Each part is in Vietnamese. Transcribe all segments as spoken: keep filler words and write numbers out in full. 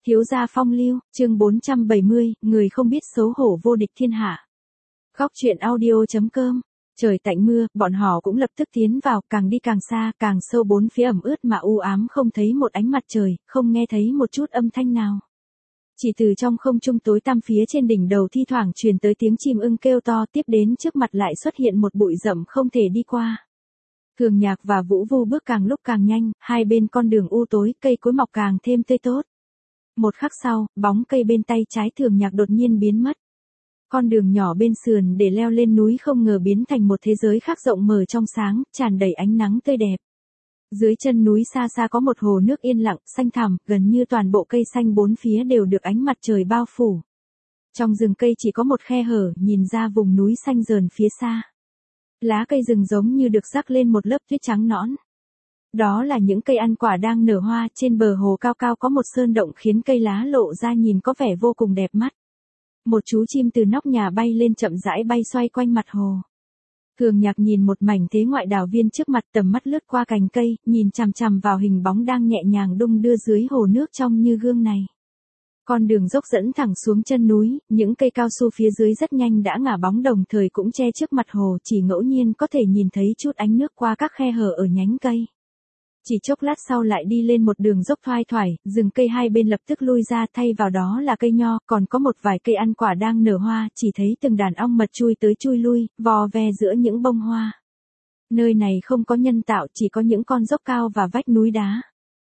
Thiếu gia phong lưu, chương bốn trăm bảy mươi, người không biết xấu hổ vô địch thiên hạ. Góc truyện audio.com. Trời tạnh mưa, bọn họ cũng lập tức tiến vào, càng đi càng xa, càng sâu bốn phía ẩm ướt mà u ám, không thấy một ánh mặt trời, không nghe thấy một chút âm thanh nào. Chỉ từ trong không trung tối tăm phía trên đỉnh đầu thi thoảng truyền tới tiếng chim ưng kêu to, tiếp đến trước mặt lại xuất hiện một bụi rậm không thể đi qua. Thường Nhạc và Vũ Vu bước càng lúc càng nhanh, hai bên con đường u tối, cây cối mọc càng thêm tươi tốt. Một khắc sau, bóng cây bên tay trái Thường Nhạc đột nhiên biến mất. Con đường nhỏ bên sườn để leo lên núi không ngờ biến thành một thế giới khác rộng mở trong sáng, tràn đầy ánh nắng tươi đẹp. Dưới chân núi xa xa có một hồ nước yên lặng, xanh thẳm, gần như toàn bộ cây xanh bốn phía đều được ánh mặt trời bao phủ. Trong rừng cây chỉ có một khe hở, nhìn ra vùng núi xanh rờn phía xa. Lá cây rừng giống như được rắc lên một lớp tuyết trắng nõn. Đó là những cây ăn quả đang nở hoa, trên bờ hồ cao cao có một sơn động khiến cây lá lộ ra nhìn có vẻ vô cùng đẹp mắt. Một chú chim từ nóc nhà bay lên chậm rãi bay xoay quanh mặt hồ. Thường Nhạc nhìn một mảnh thế ngoại đảo viên trước mặt, tầm mắt lướt qua cành cây, nhìn chằm chằm vào hình bóng đang nhẹ nhàng đung đưa dưới hồ nước trong như gương này. Con đường dốc dẫn thẳng xuống chân núi, những cây cao su phía dưới rất nhanh đã ngả bóng đồng thời cũng che trước mặt hồ, chỉ ngẫu nhiên có thể nhìn thấy chút ánh nước qua các khe hở ở nhánh cây. Chỉ chốc lát sau lại đi lên một đường dốc thoai thoải, rừng cây hai bên lập tức lui ra, thay vào đó là cây nho, còn có một vài cây ăn quả đang nở hoa, chỉ thấy từng đàn ong mật chui tới chui lui, vò ve giữa những bông hoa. Nơi này không có nhân tạo, chỉ có những con dốc cao và vách núi đá.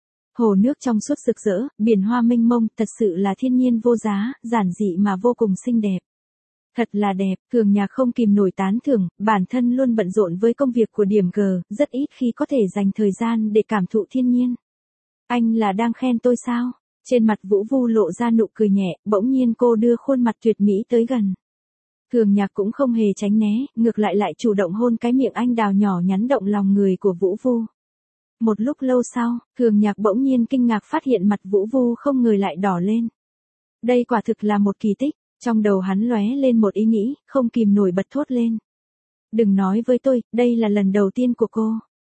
Hồ nước trong suốt rực rỡ, biển hoa mênh mông, thật sự là thiên nhiên vô giá, giản dị mà vô cùng xinh đẹp. Thật là đẹp, Thường Nhạc không kìm nổi tán thưởng, bản thân luôn bận rộn với công việc của điểm G, rất ít khi có thể dành thời gian để cảm thụ thiên nhiên. Anh là đang khen tôi sao? Trên mặt Vũ Vu lộ ra nụ cười nhẹ, bỗng nhiên cô đưa khuôn mặt tuyệt mỹ tới gần. Thường Nhạc cũng không hề tránh né, ngược lại lại chủ động hôn cái miệng anh đào nhỏ nhắn động lòng người của Vũ Vu. Một lúc lâu sau, Thường Nhạc bỗng nhiên kinh ngạc phát hiện mặt Vũ Vu không ngờ lại đỏ lên. Đây quả thực là một kỳ tích. Trong đầu hắn lóe lên một ý nghĩ, không kìm nổi bật thốt lên. Đừng nói với tôi, đây là lần đầu tiên của cô.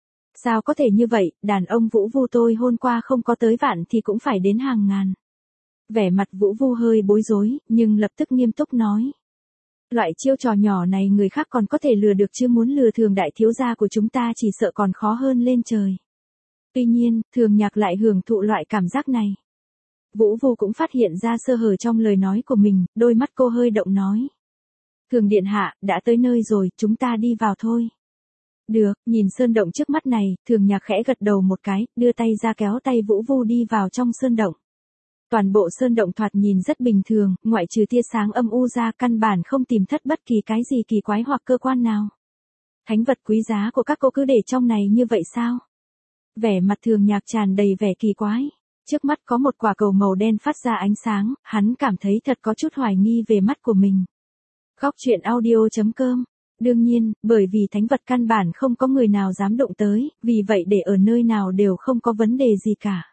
Sao có thể như vậy, đàn ông Vũ Vu tôi hôn qua không có tới vạn thì cũng phải đến hàng ngàn. Vẻ mặt Vũ Vu hơi bối rối, nhưng lập tức nghiêm túc nói. Loại chiêu trò nhỏ này người khác còn có thể lừa được chứ muốn lừa Thường đại thiếu gia của chúng ta chỉ sợ còn khó hơn lên trời. Tuy nhiên, Thường Nhạc lại hưởng thụ loại cảm giác này. Vũ Vu cũng phát hiện ra sơ hở trong lời nói của mình, đôi mắt cô hơi động nói. Thường điện hạ, đã tới nơi rồi, chúng ta đi vào thôi. Được, nhìn sơn động trước mắt này, Thường Nhạc khẽ gật đầu một cái, đưa tay ra kéo tay Vũ Vu đi vào trong sơn động. Toàn bộ sơn động thoạt nhìn rất bình thường, ngoại trừ tia sáng âm u ra căn bản không tìm thất bất kỳ cái gì kỳ quái hoặc cơ quan nào. Thánh vật quý giá của các cô cứ để trong này như vậy sao? Vẻ mặt Thường Nhạc tràn đầy vẻ kỳ quái. Trước mắt có một quả cầu màu đen phát ra ánh sáng, hắn cảm thấy thật có chút hoài nghi về mắt của mình. Góc truyện audio.com. Đương nhiên, bởi vì thánh vật căn bản không có người nào dám động tới, vì vậy để ở nơi nào đều không có vấn đề gì cả.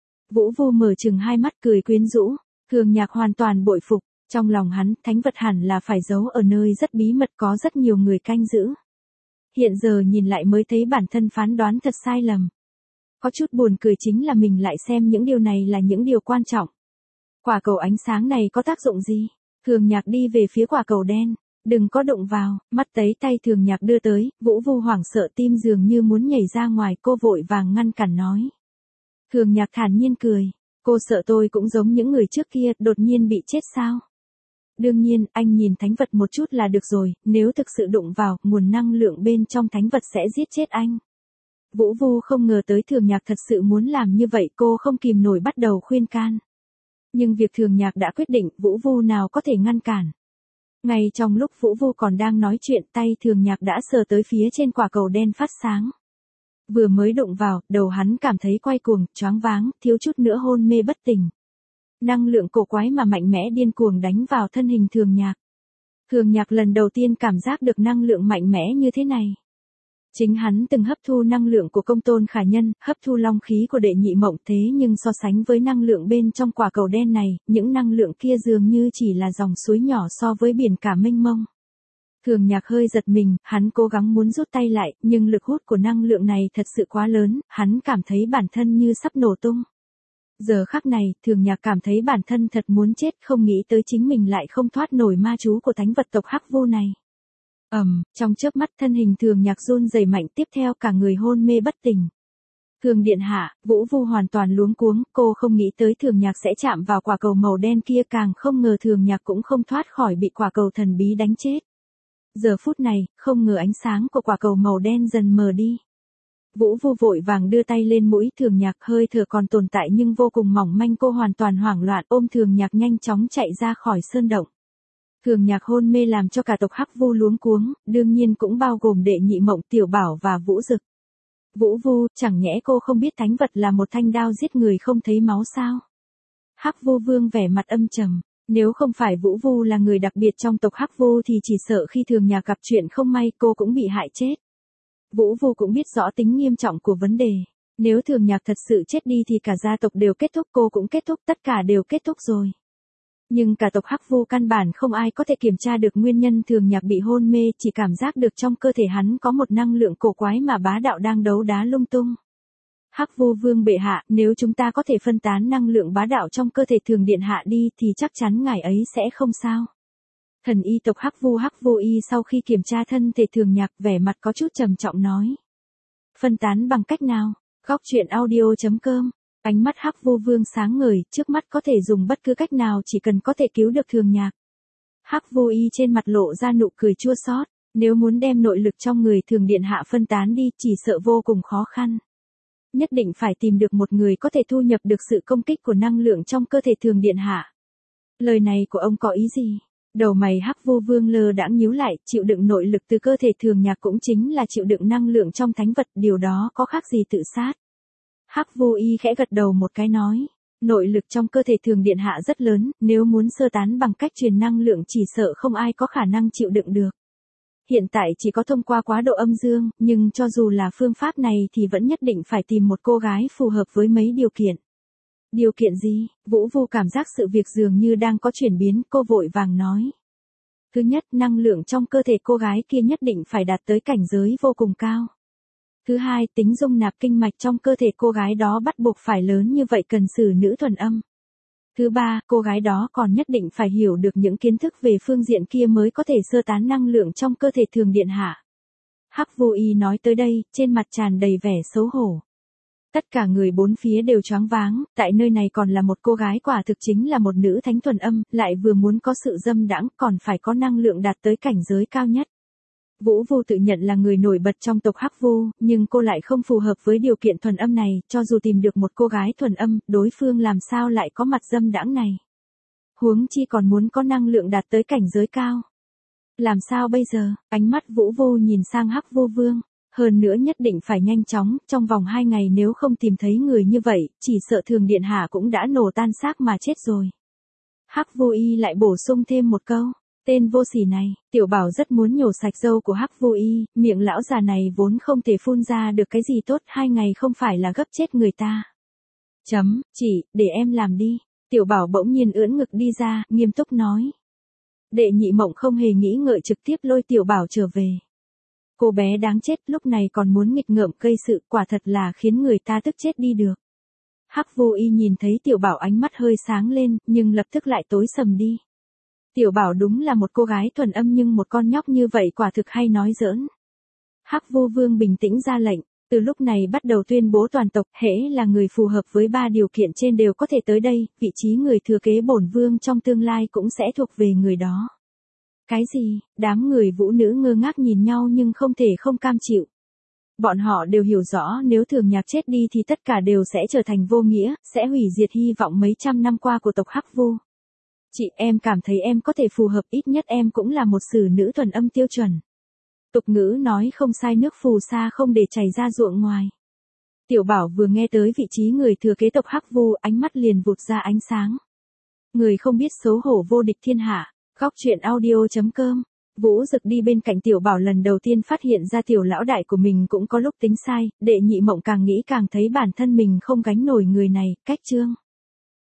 Vũ Vu mở trừng hai mắt cười quyến rũ, Thường Nhạc hoàn toàn bội phục, trong lòng hắn, thánh vật hẳn là phải giấu ở nơi rất bí mật có rất nhiều người canh giữ. Hiện giờ nhìn lại mới thấy bản thân phán đoán thật sai lầm. Có chút buồn cười chính là mình lại xem những điều này là những điều quan trọng. Quả cầu ánh sáng này có tác dụng gì? Thường Nhạc đi về phía quả cầu đen. Đừng có đụng vào, mắt thấy tay Thường Nhạc đưa tới, Vũ Vu hoảng sợ tim dường như muốn nhảy ra ngoài, cô vội vàng ngăn cản nói. Thường Nhạc thản nhiên cười, cô sợ tôi cũng giống những người trước kia, đột nhiên bị chết sao? Đương nhiên, anh nhìn thánh vật một chút là được rồi, nếu thực sự đụng vào, nguồn năng lượng bên trong thánh vật sẽ giết chết anh. Vũ Vu không ngờ tới Thường Nhạc thật sự muốn làm như vậy, cô không kìm nổi bắt đầu khuyên can. Nhưng việc Thường Nhạc đã quyết định, Vũ Vu nào có thể ngăn cản. Ngay trong lúc Vũ Vu còn đang nói chuyện, tay Thường Nhạc đã sờ tới phía trên quả cầu đen phát sáng. Vừa mới đụng vào, đầu hắn cảm thấy quay cuồng, choáng váng, thiếu chút nữa hôn mê bất tỉnh. Năng lượng cổ quái mà mạnh mẽ điên cuồng đánh vào thân hình Thường Nhạc. Thường Nhạc lần đầu tiên cảm giác được năng lượng mạnh mẽ như thế này. Chính hắn từng hấp thu năng lượng của Công Tôn Khả Nhân, hấp thu long khí của Đệ Nhị Mộng, thế nhưng so sánh với năng lượng bên trong quả cầu đen này, những năng lượng kia dường như chỉ là dòng suối nhỏ so với biển cả mênh mông. Thường Nhạc hơi giật mình, hắn cố gắng muốn rút tay lại, nhưng lực hút của năng lượng này thật sự quá lớn, hắn cảm thấy bản thân như sắp nổ tung. Giờ khắc này, Thường Nhạc cảm thấy bản thân thật muốn chết, không nghĩ tới chính mình lại không thoát nổi ma chú của thánh vật tộc Hắc Vu này. Ầm, um, trong chớp mắt thân hình Thường Nhạc run rẩy mạnh, tiếp theo cả người hôn mê bất tỉnh. Thường điện hạ, Vũ Vu hoàn toàn luống cuống, cô không nghĩ tới Thường Nhạc sẽ chạm vào quả cầu màu đen kia, càng không ngờ Thường Nhạc cũng không thoát khỏi bị quả cầu thần bí đánh chết. Giờ phút này, không ngờ ánh sáng của quả cầu màu đen dần mờ đi. Vũ Vu vội vàng đưa tay lên mũi Thường Nhạc, hơi thở còn tồn tại nhưng vô cùng mỏng manh, cô hoàn toàn hoảng loạn ôm Thường Nhạc nhanh chóng chạy ra khỏi sơn động. Thường Nhạc hôn mê làm cho cả tộc Hắc Vu luống cuống, đương nhiên cũng bao gồm Đệ Nhị Mộng, Tiểu Bảo và Vũ Dực. Vũ Vu, chẳng nhẽ cô không biết thánh vật là một thanh đao giết người không thấy máu sao? Hắc Vu Vương vẻ mặt âm trầm, nếu không phải Vũ Vu là người đặc biệt trong tộc Hắc Vu thì chỉ sợ khi Thường Nhạc gặp chuyện không may cô cũng bị hại chết. Vũ Vu cũng biết rõ tính nghiêm trọng của vấn đề, nếu Thường Nhạc thật sự chết đi thì cả gia tộc đều kết thúc, cô cũng kết thúc, tất cả đều kết thúc rồi. Nhưng cả tộc Hắc Vu căn bản không ai có thể kiểm tra được nguyên nhân Thường Nhạc bị hôn mê, chỉ cảm giác được trong cơ thể hắn có một năng lượng cổ quái mà bá đạo đang đấu đá lung tung. Hắc Vu Vương bệ hạ, nếu chúng ta có thể phân tán năng lượng bá đạo trong cơ thể Thường điện hạ đi thì chắc chắn ngài ấy sẽ không sao. Thần y tộc Hắc Vu Hắc Vu Y sau khi kiểm tra thân thể Thường Nhạc vẻ mặt có chút trầm trọng nói. Phân tán bằng cách nào? Góc truyện audio chấm com. Ánh mắt Hắc Vu Vương sáng ngời, trước mắt có thể dùng bất cứ cách nào chỉ cần có thể cứu được Thường Nhạc. Hắc Vu Y trên mặt lộ ra nụ cười chua xót, nếu muốn đem nội lực trong người Thường điện hạ phân tán đi chỉ sợ vô cùng khó khăn. Nhất định phải tìm được một người có thể thu nhập được sự công kích của năng lượng trong cơ thể Thường điện hạ. Lời này của ông có ý gì? Đầu mày Hắc Vu Vương lơ đãng nhíu lại, chịu đựng nội lực từ cơ thể Thường Nhạc cũng chính là chịu đựng năng lượng trong thánh vật, điều đó có khác gì tự sát. Hắc Vu Y khẽ gật đầu một cái nói, nội lực trong cơ thể Thường điện hạ rất lớn, nếu muốn sơ tán bằng cách truyền năng lượng chỉ sợ không ai có khả năng chịu đựng được. Hiện tại chỉ có thông qua quá độ âm dương, nhưng cho dù là phương pháp này thì vẫn nhất định phải tìm một cô gái phù hợp với mấy điều kiện. Điều kiện gì? Vũ Vu cảm giác sự việc dường như đang có chuyển biến, cô vội vàng nói. Thứ nhất, năng lượng trong cơ thể cô gái kia nhất định phải đạt tới cảnh giới vô cùng cao. Thứ hai, tính dung nạp kinh mạch trong cơ thể cô gái đó bắt buộc phải lớn như vậy, cần sử nữ thuần âm. Thứ ba, cô gái đó còn nhất định phải hiểu được những kiến thức về phương diện kia mới có thể sơ tán năng lượng trong cơ thể Thường điện hạ. Hắc Vu Y nói tới đây, trên mặt tràn đầy vẻ xấu hổ. Tất cả người bốn phía đều choáng váng, tại nơi này còn là một cô gái quả thực chính là một nữ thánh thuần âm, lại vừa muốn có sự dâm đãng, còn phải có năng lượng đạt tới cảnh giới cao nhất. Vũ Vu tự nhận là người nổi bật trong tộc Hắc Vu, nhưng cô lại không phù hợp với điều kiện thuần âm này, cho dù tìm được một cô gái thuần âm, đối phương làm sao lại có mặt dâm đãng này. Huống chi còn muốn có năng lượng đạt tới cảnh giới cao. Làm sao bây giờ? Ánh mắt Vũ Vu nhìn sang Hắc Vu Vương. Hơn nữa nhất định phải nhanh chóng, trong vòng hai ngày nếu không tìm thấy người như vậy, chỉ sợ Thường điện hạ cũng đã nổ tan xác mà chết rồi. Hắc Vu Y lại bổ sung thêm một câu. Tên vô sỉ này, Tiểu Bảo rất muốn nhổ sạch râu của Hắc Vu Y, miệng lão già này vốn không thể phun ra được cái gì tốt, hai ngày không phải là gấp chết người ta. Chấm, chỉ, để em làm đi. Tiểu Bảo bỗng nhiên ưỡn ngực đi ra, nghiêm túc nói. Đệ Nhị Mộng không hề nghĩ ngợi trực tiếp lôi Tiểu Bảo trở về. Cô bé đáng chết lúc này còn muốn nghịch ngợm gây sự, quả thật là khiến người ta tức chết đi được. Hắc Vu Y nhìn thấy Tiểu Bảo ánh mắt hơi sáng lên, nhưng lập tức lại tối sầm đi. Tiểu Bảo đúng là một cô gái thuần âm nhưng một con nhóc như vậy quả thực hay nói giỡn. Hắc Vu Vương bình tĩnh ra lệnh, từ lúc này bắt đầu tuyên bố toàn tộc, hễ là người phù hợp với ba điều kiện trên đều có thể tới đây, vị trí người thừa kế bổn vương trong tương lai cũng sẽ thuộc về người đó. Cái gì? Đám người vũ nữ ngơ ngác nhìn nhau nhưng không thể không cam chịu. Bọn họ đều hiểu rõ nếu Thường Nhạc chết đi thì tất cả đều sẽ trở thành vô nghĩa, sẽ hủy diệt hy vọng mấy trăm năm qua của tộc Hắc Vu. Chị, em cảm thấy em có thể phù hợp, ít nhất em cũng là một sử nữ thuần âm tiêu chuẩn. Tục ngữ nói không sai, nước phù sa không để chảy ra ruộng ngoài. Tiểu Bảo vừa nghe tới vị trí người thừa kế tộc Hắc Vu, ánh mắt liền vụt ra ánh sáng. Người không biết xấu hổ vô địch thiên hạ. Góc truyện audio chấm com. Vũ Dực đi bên cạnh Tiểu Bảo lần đầu tiên phát hiện ra tiểu lão đại của mình cũng có lúc tính sai, Đệ Nhị Mộng càng nghĩ càng thấy bản thân mình không gánh nổi người này, cách chương.